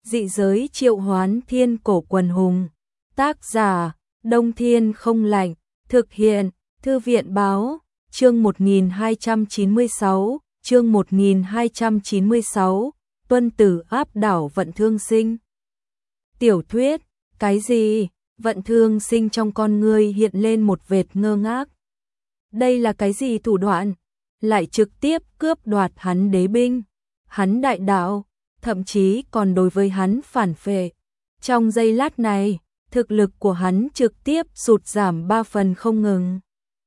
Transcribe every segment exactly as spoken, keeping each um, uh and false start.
Dị giới triệu hoán thiên cổ quần hùng. Tác giả, Đông Thiên không lạnh. Thực hiện, Thư viện báo. Chương một nghìn hai trăm chín mươi sáu, chương một nghìn hai trăm chín mươi sáu, Tuân tử áp đảo Vận Thương Sinh. Tiểu thuyết, cái gì? Vận Thương Sinh trong con ngươi hiện lên một vệt ngơ ngác. Đây là cái gì thủ đoạn? Lại trực tiếp cướp đoạt hắn đế binh, hắn đại đạo, thậm chí còn đối với hắn phản phệ. Trong giây lát này, thực lực của hắn trực tiếp sụt giảm ba phần không ngừng.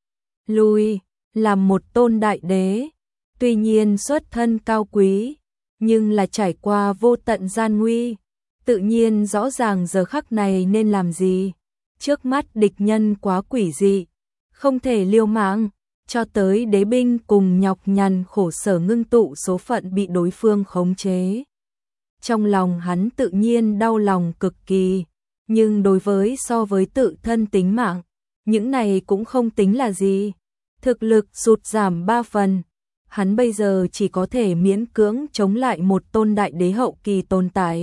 Lui, làm một tôn đại đế, tuy nhiên xuất thân cao quý, nhưng là trải qua vô tận gian nguy, tự nhiên rõ ràng giờ khắc này nên làm gì. Trước mắt địch nhân quá quỷ dị, không thể liều mạng, cho tới đế binh cùng nhọc nhằn khổ sở ngưng tụ số phận bị đối phương khống chế. Trong lòng hắn tự nhiên đau lòng cực kỳ, nhưng đối với so với tự thân tính mạng, những này cũng không tính là gì. Thực lực sụt giảm ba phần, hắn bây giờ chỉ có thể miễn cưỡng chống lại một tôn đại đế hậu kỳ tồn tại.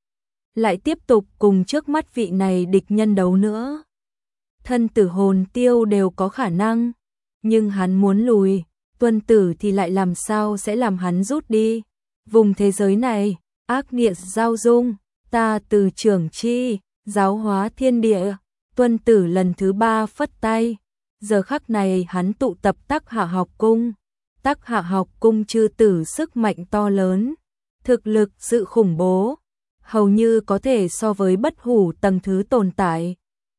Lại tiếp tục cùng trước mắt vị này địch nhân đấu nữa. Thân tử hồn tiêu đều có khả năng, nhưng hắn muốn lùi, Tuân tử thì lại làm sao sẽ làm hắn rút đi. Vùng thế giới này, ác nghiệt giao dung, ta từ trưởng chi, giáo hóa thiên địa. Tuân tử lần thứ ba phất tay. Giờ khắc này hắn tụ tập Tắc Hạ học cung. Tắc Hạ học cung chư tử sức mạnh to lớn, thực lực sự khủng bố, hầu như có thể so với bất hủ tầng thứ tồn tại.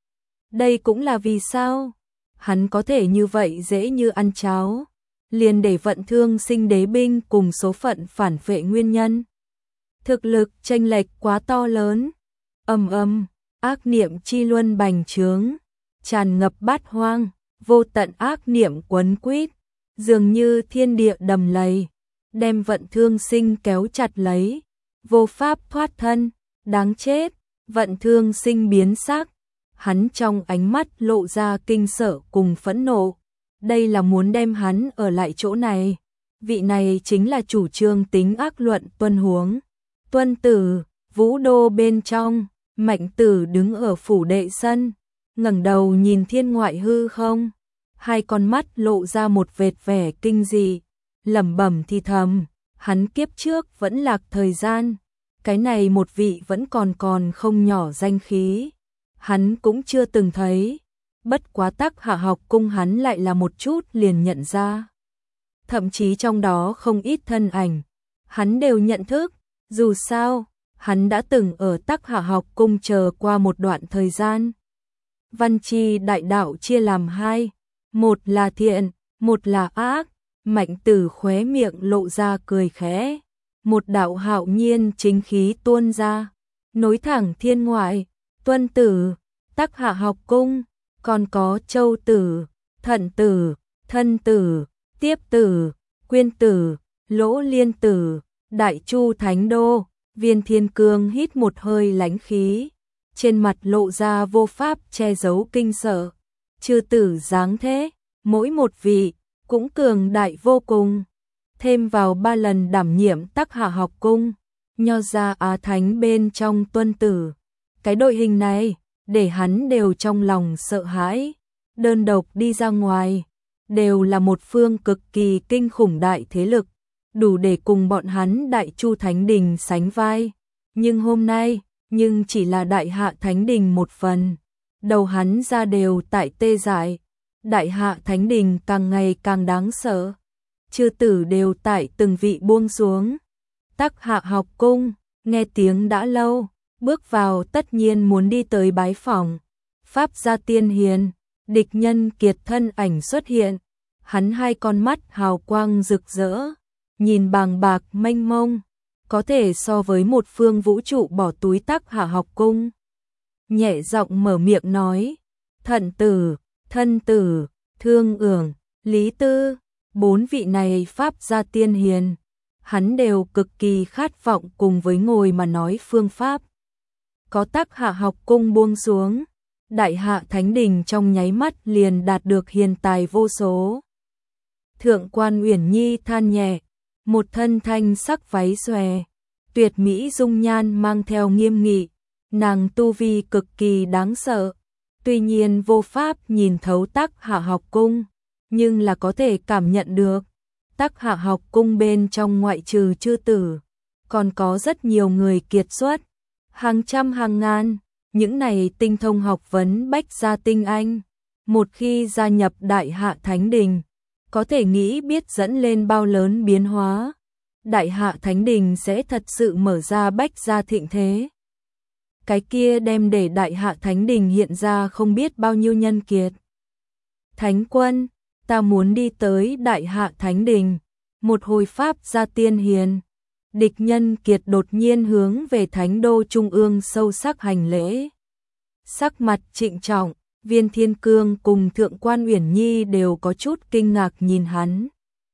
Đây cũng là vì sao hắn có thể như vậy dễ như ăn cháo, liền để Vận Thương Sinh đế binh cùng số phận phản phệ nguyên nhân. Thực lực chênh lệch quá to lớn. Ầm ầm, ác niệm chi luân bành trướng, tràn ngập bát hoang, vô tận ác niệm quấn quýt, dường như thiên địa đầm lầy, đem Vận Thương Sinh kéo chặt lấy, vô pháp thoát thân. Đáng chết. Vận Thương Sinh biến sắc, hắn trong ánh mắt lộ ra kinh sợ cùng phẫn nộ. Đây là muốn đem hắn ở lại chỗ này. Vị này chính là chủ trương tính ác luận Tuân Huống. Tuân tử, vũ đô bên trong, Mạnh tử đứng ở phủ đệ sân, ngẩng đầu nhìn thiên ngoại hư không, hai con mắt lộ ra một vệt vẻ kinh dị, lẩm bẩm thì thầm, hắn kiếp trước vẫn lạc thời gian, cái này một vị vẫn còn còn không nhỏ danh khí, hắn cũng chưa từng thấy, bất quá Tắc Hạ học cung hắn lại là một chút liền nhận ra. Thậm chí trong đó không ít thân ảnh, hắn đều nhận thức, dù sao, hắn đã từng ở Tắc Hạ học cung chờ qua một đoạn thời gian. Văn chi đại đạo chia làm hai, một là thiện, một là ác. Mạnh tử khóe miệng lộ ra cười khẽ, một đạo hạo nhiên chính khí tuôn ra, nối thẳng thiên ngoại. Tuân tử, Tắc Hạ học cung, còn có Châu tử, Thận tử, Thân tử, Tiếp tử, Quyên tử, Lỗ Liên tử, Đại Chu Thánh Đô. Viên Thiên Cương hít một hơi lãnh khí, trên mặt lộ ra vô pháp che giấu kinh sợ. Chư tử dáng thế, mỗi một vị cũng cường đại vô cùng, thêm vào ba lần đảm nhiệm Tắc Hạ học cung, nho ra Á Thánh bên trong Tuân tử. Cái đội hình này, để hắn đều trong lòng sợ hãi, đơn độc đi ra ngoài, đều là một phương cực kỳ kinh khủng đại thế lực, đủ để cùng bọn hắn Đại Chu Thánh Đình sánh vai. Nhưng hôm nay, nhưng chỉ là Đại Hạ Thánh Đình một phần, đầu hắn ra đều tại tê dại. Đại Hạ Thánh Đình càng ngày càng đáng sợ, chư tử đều tại từng vị buông xuống. Tắc Hạ học cung, nghe tiếng đã lâu, bước vào tất nhiên muốn đi tới bái phỏng. Pháp gia tiên hiền, địch nhân kiệt thân ảnh xuất hiện, hắn hai con mắt hào quang rực rỡ, nhìn bàng bạc mênh mông, có thể so với một phương vũ trụ bỏ túi. Tắc Hạ học cung nhẹ giọng mở miệng nói, Thận tử, Thân tử, Thương ưởng, Lý tư, bốn vị này pháp gia tiên hiền, hắn đều cực kỳ khát vọng cùng với ngồi mà nói phương pháp. Có Tắc Hạ học cung buông xuống, Đại Hạ Thánh Đình trong nháy mắt liền đạt được hiền tài vô số. Thượng quan Uyển Nhi than nhẹ, một thân thanh sắc váy xòe, tuyệt mỹ dung nhan mang theo nghiêm nghị, nàng tu vi cực kỳ đáng sợ. Tuy nhiên vô pháp nhìn thấu Tắc Hạ học cung, nhưng là có thể cảm nhận được. Tắc Hạ học cung bên trong ngoại trừ chư tử, còn có rất nhiều người kiệt xuất, hàng trăm hàng ngàn, những này tinh thông học vấn bách gia tinh anh. Một khi gia nhập Đại Hạ Thánh Đình, có thể nghĩ biết dẫn lên bao lớn biến hóa. Đại Hạ Thánh Đình sẽ thật sự mở ra bách gia thịnh thế. Cái kia đem để Đại Hạ Thánh Đình hiện ra không biết bao nhiêu nhân kiệt. Thánh quân, ta muốn đi tới Đại Hạ Thánh Đình. Một hồi pháp gia tiên hiền. Địch nhân kiệt đột nhiên hướng về Thánh đô trung ương sâu sắc hành lễ. Sắc mặt trịnh trọng, Viên Thiên Cương cùng Thượng quan Uyển Nhi đều có chút kinh ngạc nhìn hắn.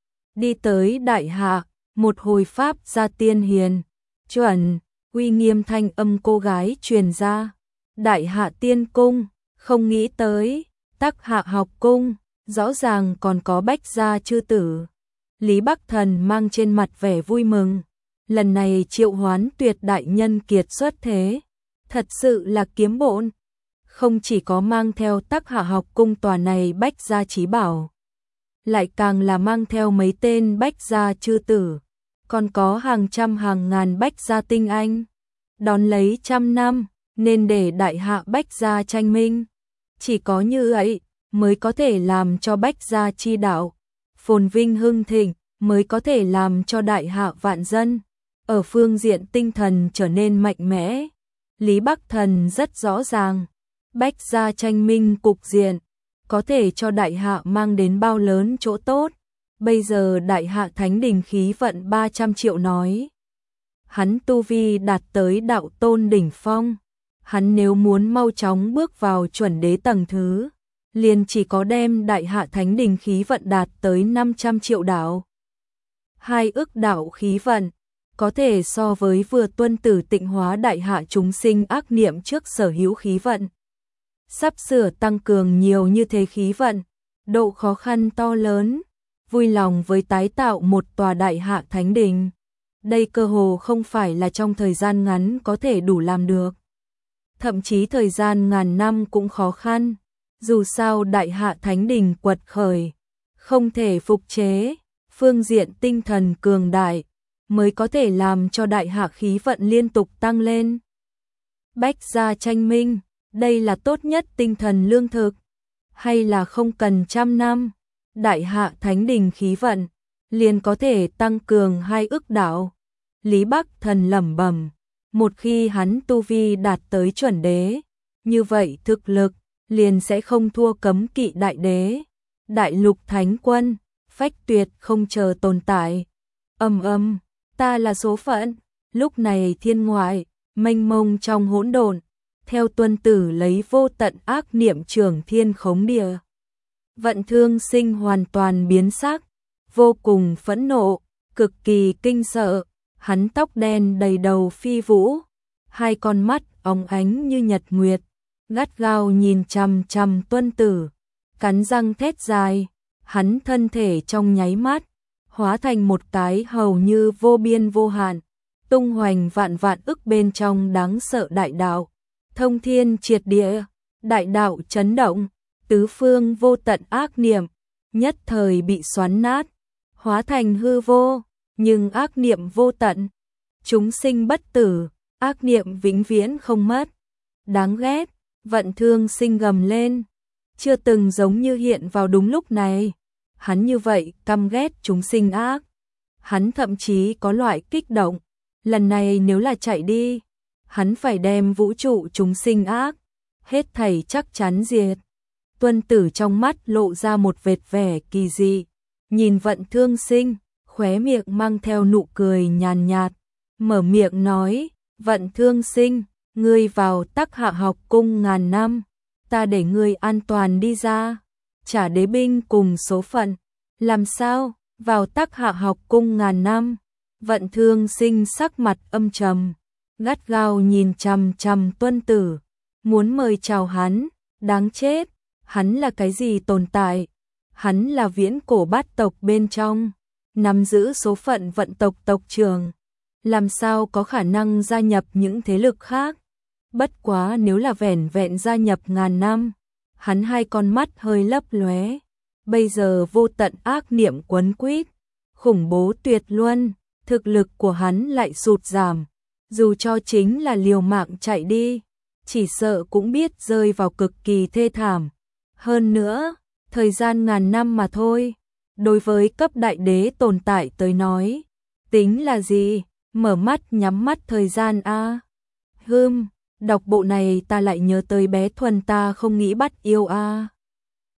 Đi tới Đại Hạ, một hồi pháp gia tiên hiền, chuẩn, uy nghiêm thanh âm cô gái truyền ra. Đại Hạ tiên cung, không nghĩ tới, Tắc Hạ học cung, rõ ràng còn có bách gia chư tử. Lý Bắc Thần mang trên mặt vẻ vui mừng, lần này triệu hoán tuyệt đại nhân kiệt xuất thế, thật sự là kiếm bộn. Không chỉ có mang theo Tắc Hạ học cung tòa này bách gia chí bảo, lại càng là mang theo mấy tên bách gia chư tử, còn có hàng trăm hàng ngàn bách gia tinh anh. Đón lấy trăm năm, nên để Đại Hạ bách gia tranh minh. Chỉ có như vậy, mới có thể làm cho bách gia chi đạo phồn vinh hưng thịnh, mới có thể làm cho Đại Hạ vạn dân ở phương diện tinh thần trở nên mạnh mẽ. Lý Bắc Thần rất rõ ràng, bách gia tranh minh cục diện có thể cho Đại Hạ mang đến bao lớn chỗ tốt. Bây giờ Đại Hạ Thánh Đình khí vận ba trăm triệu nói, hắn tu vi đạt tới đạo tôn đỉnh phong, hắn nếu muốn mau chóng bước vào chuẩn đế tầng thứ, liền chỉ có đem Đại Hạ Thánh Đình khí vận đạt tới năm trăm triệu đạo. Hai ức đạo khí vận, có thể so với vừa tuân tử tịnh hóa Đại Hạ chúng sinh ác niệm trước sở hữu khí vận. Sắp sửa tăng cường nhiều như thế khí vận, độ khó khăn to lớn, vui lòng với tái tạo một tòa Đại Hạ Thánh Đình. Đây cơ hồ không phải là trong thời gian ngắn có thể đủ làm được. Thậm chí thời gian ngàn năm cũng khó khăn. Dù sao Đại Hạ Thánh Đình quật khởi, không thể phục chế, phương diện tinh thần cường đại, mới có thể làm cho Đại Hạ khí vận liên tục tăng lên. Bách gia tranh minh, đây là tốt nhất tinh thần lương thực, hay là không cần trăm năm, Đại Hạ Thánh Đình khí vận liền có thể tăng cường hai ức đạo. Lý Bắc Thần lẩm bẩm, một khi hắn tu vi đạt tới chuẩn đế, như vậy thực lực liền sẽ không thua cấm kỵ đại đế. Đại lục thánh quân, phách tuyệt không chờ tồn tại. Ầm ầm, ta là số phận. Lúc này thiên ngoại, mênh mông trong hỗn độn, theo tuân tử lấy vô tận ác niệm trưởng thiên khống địa. Vận Thương Sinh hoàn toàn biến sắc, vô cùng phẫn nộ, cực kỳ kinh sợ, hắn tóc đen đầy đầu phi vũ, hai con mắt óng ánh như nhật nguyệt, gắt gao nhìn chằm chằm tuân tử, cắn răng thét dài, hắn thân thể trong nháy mắt, hóa thành một cái hầu như vô biên vô hạn, tung hoành vạn vạn ức bên trong đáng sợ đại đạo, thông thiên triệt địa, đại đạo chấn động, tứ phương vô tận ác niệm, nhất thời bị xoắn nát, hóa thành hư vô, nhưng ác niệm vô tận, chúng sinh bất tử, ác niệm vĩnh viễn không mất. Đáng ghét, Vận Thương Sinh gầm lên, chưa từng giống như hiện vào đúng lúc này, hắn như vậy căm ghét chúng sinh ác. Hắn thậm chí có loại kích động, lần này nếu là chạy đi, hắn phải đem vũ trụ chúng sinh ác, hết thảy chắc chắn diệt. Tuân tử trong mắt lộ ra một vệt vẻ kỳ dị, nhìn Vận Thương Sinh, khóe miệng mang theo nụ cười nhàn nhạt, mở miệng nói, Vận Thương Sinh, ngươi vào Tắc Hạ học cung ngàn năm, ta để ngươi an toàn đi ra, trả đế binh cùng số phận, làm sao, vào Tắc Hạ học cung ngàn năm. Vận Thương Sinh sắc mặt âm trầm, gắt gao nhìn chằm chằm tuân tử, muốn mời chào hắn, đáng chết, hắn là cái gì tồn tại, hắn là viễn cổ bát tộc bên trong, nắm giữ số phận vận tộc tộc trưởng, làm sao có khả năng gia nhập những thế lực khác. Bất quá nếu là vẻn vẹn gia nhập ngàn năm, hắn hai con mắt hơi lấp lóe. Bây giờ vô tận ác niệm quấn quýt, khủng bố tuyệt luân, thực lực của hắn lại sụt giảm. Dù cho chính là liều mạng chạy đi, chỉ sợ cũng biết rơi vào cực kỳ thê thảm. Hơn nữa, thời gian ngàn năm mà thôi, đối với cấp đại đế tồn tại tới nói, tính là gì, mở mắt nhắm mắt thời gian a. À. Hừm, đọc bộ này ta lại nhớ tới bé Thuần ta không nghĩ bắt yêu a. À.